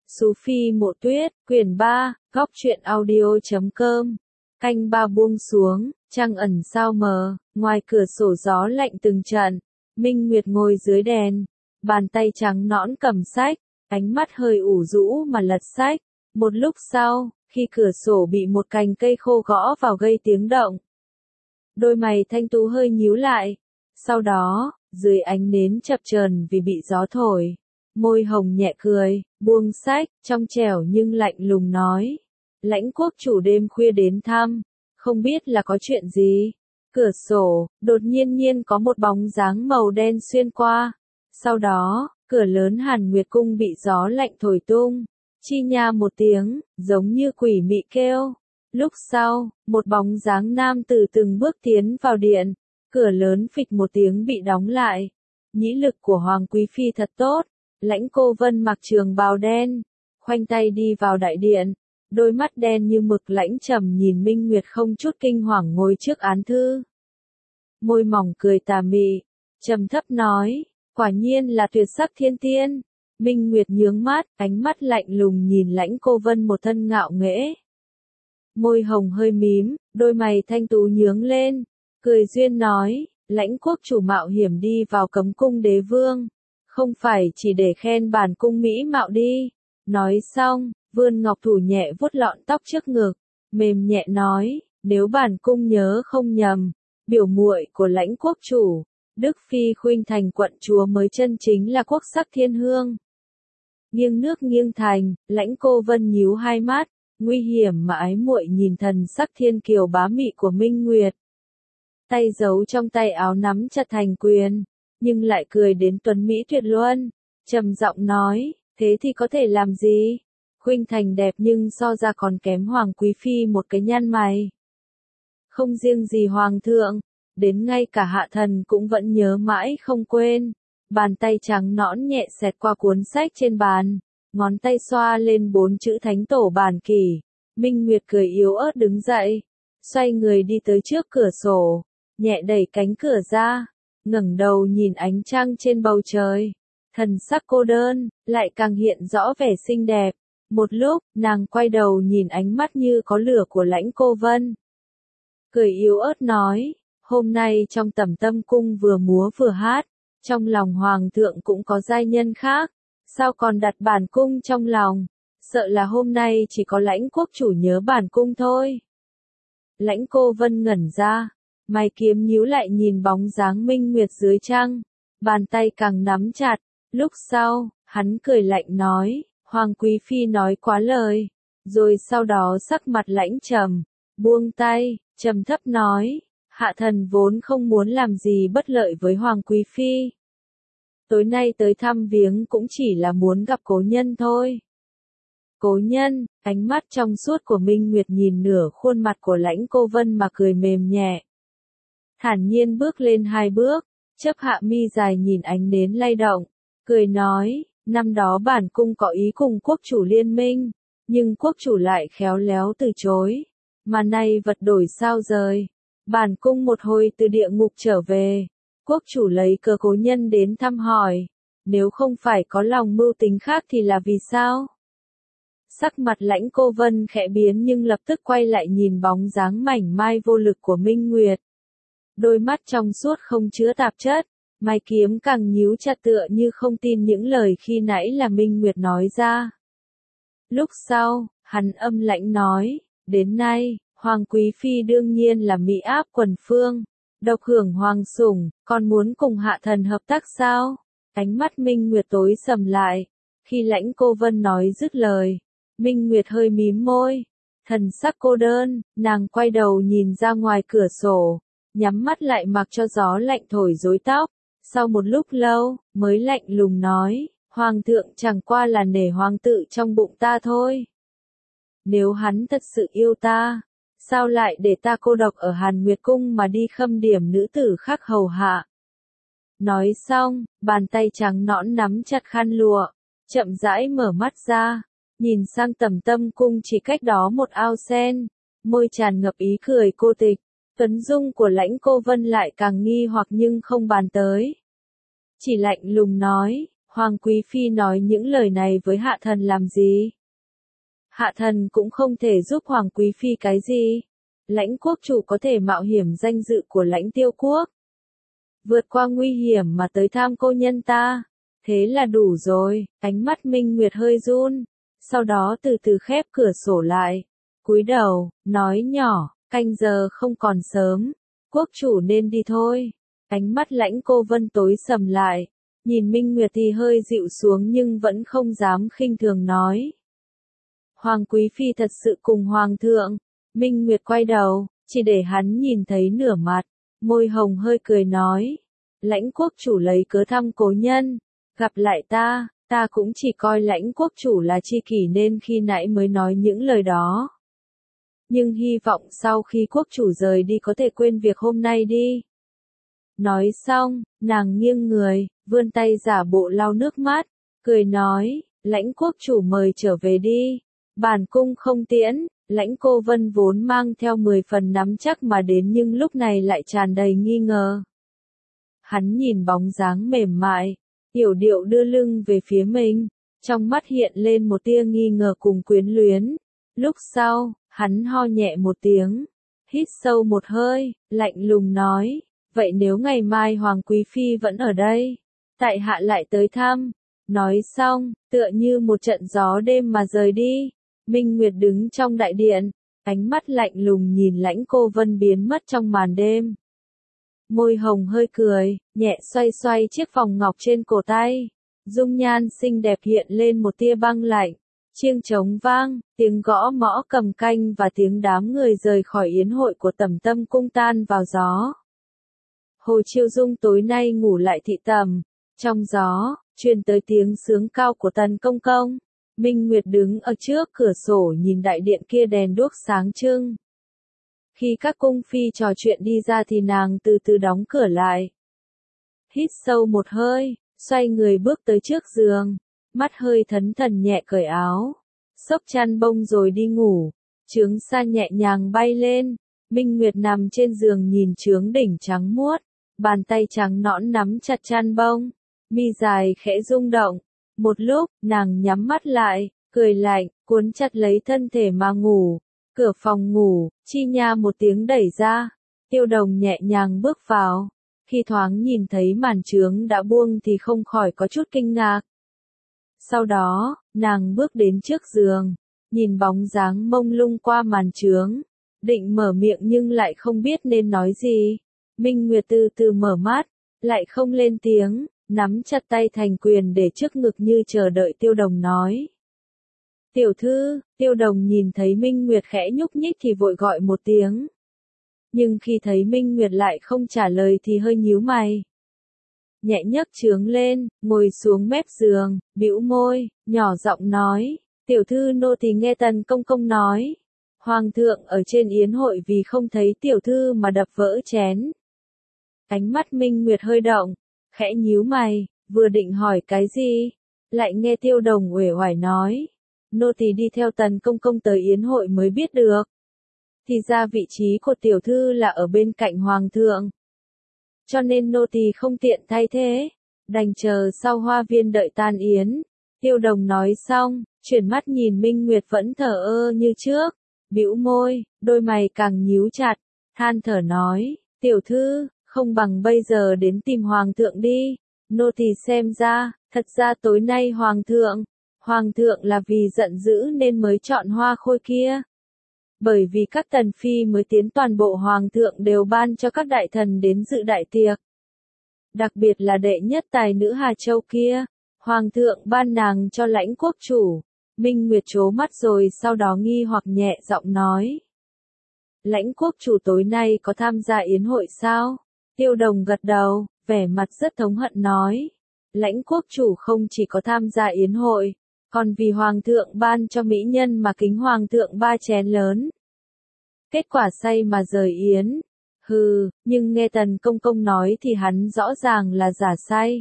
Sufi Mộ Tuyết, quyển 3, góc truyện audio.com. Canh 3 buông xuống, trăng ẩn sao mờ, ngoài cửa sổ gió lạnh từng trận. Minh Nguyệt ngồi dưới đèn, bàn tay trắng nõn cầm sách, ánh mắt hơi ủ rũ mà lật sách. Một lúc sau, khi cửa sổ bị một cành cây khô gõ vào gây tiếng động, đôi mày thanh tú hơi nhíu lại. Sau đó, dưới ánh nến chập chờn vì bị gió thổi, môi hồng nhẹ cười, buông sách, trong trẻo nhưng lạnh lùng nói: Lãnh quốc chủ đêm khuya đến thăm, không biết là có chuyện gì. Cửa sổ, đột nhiên có một bóng dáng màu đen xuyên qua. Sau đó, cửa lớn Hàn Nguyệt cung bị gió lạnh thổi tung, chi nha một tiếng, giống như quỷ mị kêu. Lúc sau, một bóng dáng nam tử từng bước tiến vào điện, cửa lớn phịch một tiếng bị đóng lại. Nhĩ lực của Hoàng Quý Phi thật tốt. Lãnh Cô Vân mặc trường bào đen, khoanh tay đi vào đại điện, đôi mắt đen như mực lãnh trầm nhìn Minh Nguyệt không chút kinh hoàng ngồi trước án thư. Môi mỏng cười tà mị, trầm thấp nói: quả nhiên là tuyệt sắc thiên tiên. Minh Nguyệt nhướng mắt, ánh mắt lạnh lùng nhìn Lãnh Cô Vân một thân ngạo nghễ. Môi hồng hơi mím, đôi mày thanh tú nhướng lên, cười duyên nói: Lãnh quốc chủ mạo hiểm đi vào cấm cung đế vương, không phải chỉ để khen bản cung mỹ mạo đi. Nói xong, vươn ngọc thủ nhẹ vuốt lọn tóc trước ngực, mềm nhẹ nói: nếu bản cung nhớ không nhầm, biểu muội của Lãnh quốc chủ, Đức Phi Khuynh Thành quận chúa mới chân chính là quốc sắc thiên hương. Nghiêng nước nghiêng thành, Lãnh Cô Vân nhíu hai mắt, nguy hiểm mà ái muội nhìn thần sắc thiên kiều bá mị của Minh Nguyệt. Tay giấu trong tay áo nắm chặt thành quyền, nhưng lại cười đến tuấn mỹ tuyệt luân, trầm giọng nói: thế thì có thể làm gì? Khuynh Thành đẹp nhưng so ra còn kém Hoàng Quý Phi một cái nhăn mày. Không riêng gì Hoàng thượng, đến ngay cả hạ thần cũng vẫn nhớ mãi không quên. Bàn tay trắng nõn nhẹ xẹt qua cuốn sách trên bàn, ngón tay xoa lên 4 chữ Thánh Tổ Bản Kỷ. Minh Nguyệt cười yếu ớt đứng dậy, xoay người đi tới trước cửa sổ, nhẹ đẩy cánh cửa ra, ngẩng đầu nhìn ánh trăng trên bầu trời. Thần sắc cô đơn, lại càng hiện rõ vẻ xinh đẹp. Một lúc, nàng quay đầu nhìn ánh mắt như có lửa của Lãnh Cô Vân. Cười yếu ớt nói: hôm nay trong Tẩm Tâm cung vừa múa vừa hát, trong lòng Hoàng thượng cũng có giai nhân khác, sao còn đặt bản cung trong lòng, sợ là hôm nay chỉ có Lãnh quốc chủ nhớ bản cung thôi. Lãnh Cô Vân ngẩn ra, mày kiếm nhíu lại nhìn bóng dáng Minh Nguyệt dưới trăng, bàn tay càng nắm chặt. Lúc sau, hắn cười lạnh nói: Hoàng Quý Phi nói quá lời. Rồi sau đó sắc mặt lãnh trầm, buông tay, trầm thấp nói: hạ thần vốn không muốn làm gì bất lợi với Hoàng Quý Phi. Tối nay tới thăm viếng cũng chỉ là muốn gặp cố nhân thôi. Cố nhân, ánh mắt trong suốt của Minh Nguyệt nhìn nửa khuôn mặt của Lãnh Cô Vân mà cười mềm nhẹ. Thản nhiên bước lên 2 bước, chớp hạ mi dài nhìn ánh nến lay động, cười nói: năm đó bản cung có ý cùng quốc chủ liên minh, nhưng quốc chủ lại khéo léo từ chối. Mà nay vật đổi sao rời, bản cung một hồi từ địa ngục trở về, quốc chủ lấy cớ cố nhân đến thăm hỏi, nếu không phải có lòng mưu tính khác thì là vì sao? Sắc mặt Lãnh Cô Vân khẽ biến nhưng lập tức quay lại nhìn bóng dáng mảnh mai vô lực của Minh Nguyệt. Đôi mắt trong suốt không chứa tạp chất, mày kiếm càng nhíu chặt tựa như không tin những lời khi nãy là Minh Nguyệt nói ra. Lúc sau, hắn âm lãnh nói: đến nay, Hoàng Quý Phi đương nhiên là mỹ áp quần phương, độc hưởng hoàng sủng, còn muốn cùng hạ thần hợp tác sao? Ánh mắt Minh Nguyệt tối sầm lại. Khi Lãnh Cô Vân nói dứt lời, Minh Nguyệt hơi mím môi, thần sắc cô đơn, nàng quay đầu nhìn ra ngoài cửa sổ, nhắm mắt lại mặc cho gió lạnh thổi rối tóc. Sau một lúc lâu, mới lạnh lùng nói: Hoàng thượng chẳng qua là nể hoàng tự trong bụng ta thôi. Nếu hắn thật sự yêu ta, sao lại để ta cô độc ở Hàn Nguyệt cung mà đi khâm điểm nữ tử khác hầu hạ? Nói xong, bàn tay trắng nõn nắm chặt khăn lụa, chậm rãi mở mắt ra, nhìn sang Tẩm Tâm cung chỉ cách đó một ao sen, môi tràn ngập ý cười cô tịch. Tuấn dung của Lãnh Cô Vân lại càng nghi hoặc nhưng không bàn tới. Chỉ lạnh lùng nói: Hoàng Quý Phi nói những lời này với hạ thần làm gì? Hạ thần cũng không thể giúp Hoàng Quý Phi cái gì. Lãnh quốc chủ có thể mạo hiểm danh dự của lãnh tiêu quốc. Vượt qua nguy hiểm mà tới thăm cô nhân ta. Thế là đủ rồi, ánh mắt Minh Nguyệt hơi run. Sau đó từ từ khép cửa sổ lại. Cúi đầu, nói nhỏ, canh giờ không còn sớm. Quốc chủ nên đi thôi. Ánh mắt Lãnh Cô Vân tối sầm lại. Nhìn Minh Nguyệt thì hơi dịu xuống nhưng vẫn không dám khinh thường nói. Hoàng Quý Phi thật sự cùng Hoàng thượng. Minh Nguyệt quay đầu, chỉ để hắn nhìn thấy nửa mặt. Môi hồng hơi cười nói. Lãnh quốc chủ lấy cớ thăm cố nhân. Gặp lại ta cũng chỉ coi lãnh quốc chủ là tri kỷ nên khi nãy mới nói những lời đó. Nhưng hy vọng sau khi quốc chủ rời đi có thể quên việc hôm nay đi. Nói xong, nàng nghiêng người, vươn tay giả bộ lau nước mắt, cười nói, lãnh quốc chủ mời trở về đi. Bản cung không tiễn. Lãnh Cô Vân vốn mang theo 10 phần nắm chắc mà đến nhưng lúc này lại tràn đầy nghi ngờ. Hắn nhìn bóng dáng mềm mại, yểu điệu đưa lưng về phía mình, trong mắt hiện lên một tia nghi ngờ cùng quyến luyến. Lúc sau, hắn ho nhẹ một tiếng, hít sâu một hơi, lạnh lùng nói, vậy nếu ngày mai Hoàng Quý Phi vẫn ở đây, tại hạ lại tới thăm. Nói xong, tựa như một trận gió đêm mà rời đi. Minh Nguyệt đứng trong đại điện, ánh mắt lạnh lùng nhìn Lãnh Cô Vân biến mất trong màn đêm. Môi hồng hơi cười, nhẹ xoay xoay chiếc vòng ngọc trên cổ tay. Dung nhan xinh đẹp hiện lên một tia băng lạnh. Chiêng trống vang, tiếng gõ mõ cầm canh và tiếng đám người rời khỏi yến hội của Tẩm Tâm cung tan vào gió. Hồ Chiêu Dung tối nay ngủ lại thị tầm. Trong gió, truyền tới tiếng sướng cao của Tần Công Công. Minh Nguyệt đứng ở trước cửa sổ nhìn đại điện kia đèn đuốc sáng trưng. Khi các cung phi trò chuyện đi ra thì nàng từ từ đóng cửa lại. Hít sâu một hơi, xoay người bước tới trước giường, mắt hơi thẫn thờ nhẹ cởi áo, xốc chăn bông rồi đi ngủ. Trướng sa nhẹ nhàng bay lên, Minh Nguyệt nằm trên giường nhìn trướng đỉnh trắng muốt, bàn tay trắng nõn nắm chặt chăn bông, mi dài khẽ rung động. Một lúc, nàng nhắm mắt lại, cười lạnh, cuốn chặt lấy thân thể mà ngủ. Cửa phòng ngủ, chi nha một tiếng đẩy ra. Tiêu Đồng nhẹ nhàng bước vào. Khi thoáng nhìn thấy màn trướng đã buông thì không khỏi có chút kinh ngạc. Sau đó, nàng bước đến trước giường, nhìn bóng dáng mông lung qua màn trướng. Định mở miệng nhưng lại không biết nên nói gì. Minh Nguyệt từ từ mở mắt, lại không lên tiếng. Nắm chặt tay thành quyền để trước ngực như chờ đợi Tiêu Đồng nói. Tiểu thư, Tiêu Đồng nhìn thấy Minh Nguyệt khẽ nhúc nhích thì vội gọi một tiếng. Nhưng khi thấy Minh Nguyệt lại không trả lời thì hơi nhíu mày. Nhẹ nhấc trướng lên, ngồi xuống mép giường, bĩu môi, nhỏ giọng nói, tiểu thư nô tỳ nghe Tần Công Công nói. Hoàng thượng ở trên yến hội vì không thấy tiểu thư mà đập vỡ chén. Ánh mắt Minh Nguyệt hơi động. Khẽ nhíu mày, vừa định hỏi cái gì, lại nghe Tiêu Đồng uể oải nói, nô tỳ đi theo Tần Công Công tới yến hội mới biết được. Thì ra vị trí của tiểu thư là ở bên cạnh Hoàng thượng. Cho nên nô tỳ không tiện thay thế, đành chờ sau hoa viên đợi tan yến. Tiêu Đồng nói xong, chuyển mắt nhìn Minh Nguyệt vẫn thờ ơ như trước, bĩu môi, đôi mày càng nhíu chặt, than thở nói, tiểu thư, không bằng bây giờ đến tìm Hoàng thượng đi. Nô tỳ xem ra, thật ra tối nay Hoàng thượng là vì giận dữ nên mới chọn hoa khôi kia. Bởi vì các tần phi mới tiến toàn bộ Hoàng thượng đều ban cho các đại thần đến dự đại tiệc. Đặc biệt là đệ nhất tài nữ Hà Châu kia, Hoàng thượng ban nàng cho Lãnh quốc chủ. Minh Nguyệt trố mắt rồi sau đó nghi hoặc nhẹ giọng nói. Lãnh quốc chủ tối nay có tham gia yến hội sao? Tiêu Đồng gật đầu, vẻ mặt rất thống hận nói. Lãnh quốc chủ không chỉ có tham gia yến hội, còn vì Hoàng thượng ban cho mỹ nhân mà kính Hoàng thượng 3 chén lớn. Kết quả say mà rời yến. Hừ, nhưng nghe Tần Công Công nói thì hắn rõ ràng là giả say.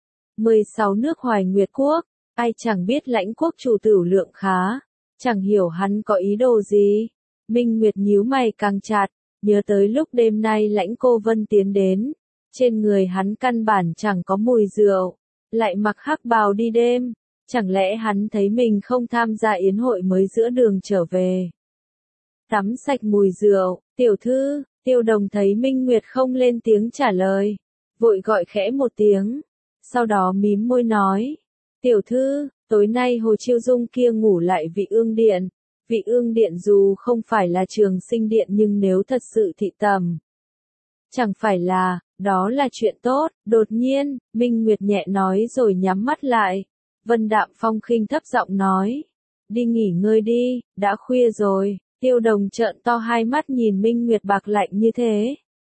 16 nước Hoài Nguyệt Quốc, ai chẳng biết Lãnh quốc chủ tửu lượng khá, chẳng hiểu hắn có ý đồ gì. Minh Nguyệt nhíu mày càng chặt. Nhớ tới lúc đêm nay Lãnh Cô Vân tiến đến, trên người hắn căn bản chẳng có mùi rượu, lại mặc hắc bào đi đêm. Chẳng lẽ hắn thấy mình không tham gia yến hội mới giữa đường trở về. Tắm sạch mùi rượu, tiểu thư, Tiêu Đồng thấy Minh Nguyệt không lên tiếng trả lời. Vội gọi khẽ một tiếng. Sau đó mím môi nói. Tiểu thư, tối nay Hồ Chiêu Dung kia ngủ lại Vị Ương Điện. Vị Ương Điện dù không phải là Trường Sinh Điện nhưng nếu thật sự thị tầm. Chẳng phải là, đó là chuyện tốt. Đột nhiên, Minh Nguyệt nhẹ nói rồi nhắm mắt lại. Vân Đạm Phong khinh thấp giọng nói. Đi nghỉ ngơi đi, đã khuya rồi. Tiêu Đồng trợn to hai mắt nhìn Minh Nguyệt bạc lạnh như thế.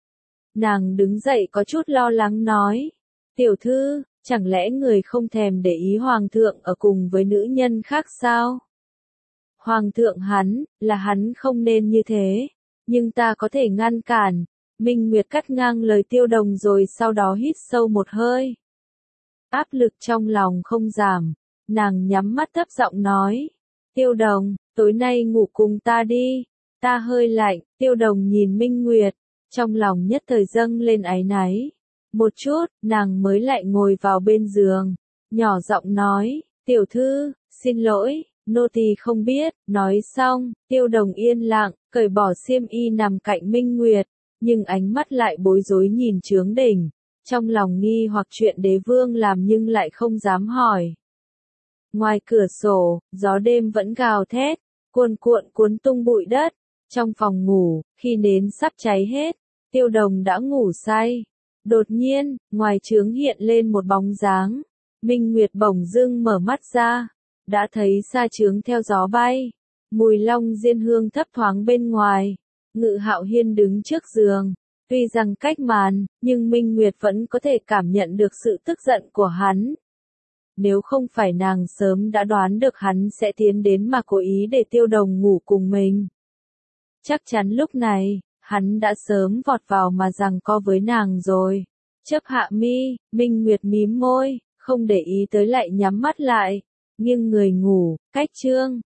Nàng đứng dậy có chút lo lắng nói. Tiểu thư, chẳng lẽ người không thèm để ý Hoàng thượng ở cùng với nữ nhân khác sao? Hoàng thượng hắn không nên như thế. Nhưng ta có thể ngăn cản. Minh Nguyệt cắt ngang lời Tiêu Đồng rồi sau đó hít sâu một hơi. Áp lực trong lòng không giảm. Nàng nhắm mắt thấp giọng nói. Tiêu Đồng, tối nay ngủ cùng ta đi. Ta hơi lạnh. Tiêu Đồng nhìn Minh Nguyệt. Trong lòng nhất thời dâng lên áy náy. Một chút, nàng mới lại ngồi vào bên giường. Nhỏ giọng nói. Tiểu thư, xin lỗi, nô tỳ không biết. Nói xong, Tiêu Đồng yên lặng, cởi bỏ xiêm y nằm cạnh Minh Nguyệt. Nhưng ánh mắt lại bối rối nhìn Chướng Đỉnh. Trong lòng nghi hoặc chuyện đế vương làm nhưng lại không dám hỏi. Ngoài cửa sổ, gió đêm vẫn gào thét, cuồn cuộn cuốn tung bụi đất. Trong phòng ngủ, khi nến sắp cháy hết, Tiêu Đồng đã ngủ say. Đột nhiên, ngoài trướng hiện lên một bóng dáng. Minh Nguyệt bỗng dưng mở mắt ra, đã thấy xa trướng theo gió bay. Mùi long diên hương thấp thoáng bên ngoài. Ngự Hạo Hiên đứng trước giường. Tuy rằng cách màn, nhưng Minh Nguyệt vẫn có thể cảm nhận được sự tức giận của hắn. Nếu không phải nàng sớm đã đoán được hắn sẽ tiến đến mà cố ý để Tiêu Đồng ngủ cùng mình. Chắc chắn lúc này, hắn đã sớm vọt vào mà giằng co với nàng rồi. Chớp hạ mi, Minh Nguyệt mím môi, không để ý tới lại nhắm mắt lại. Nghiêng người ngủ, cách chương.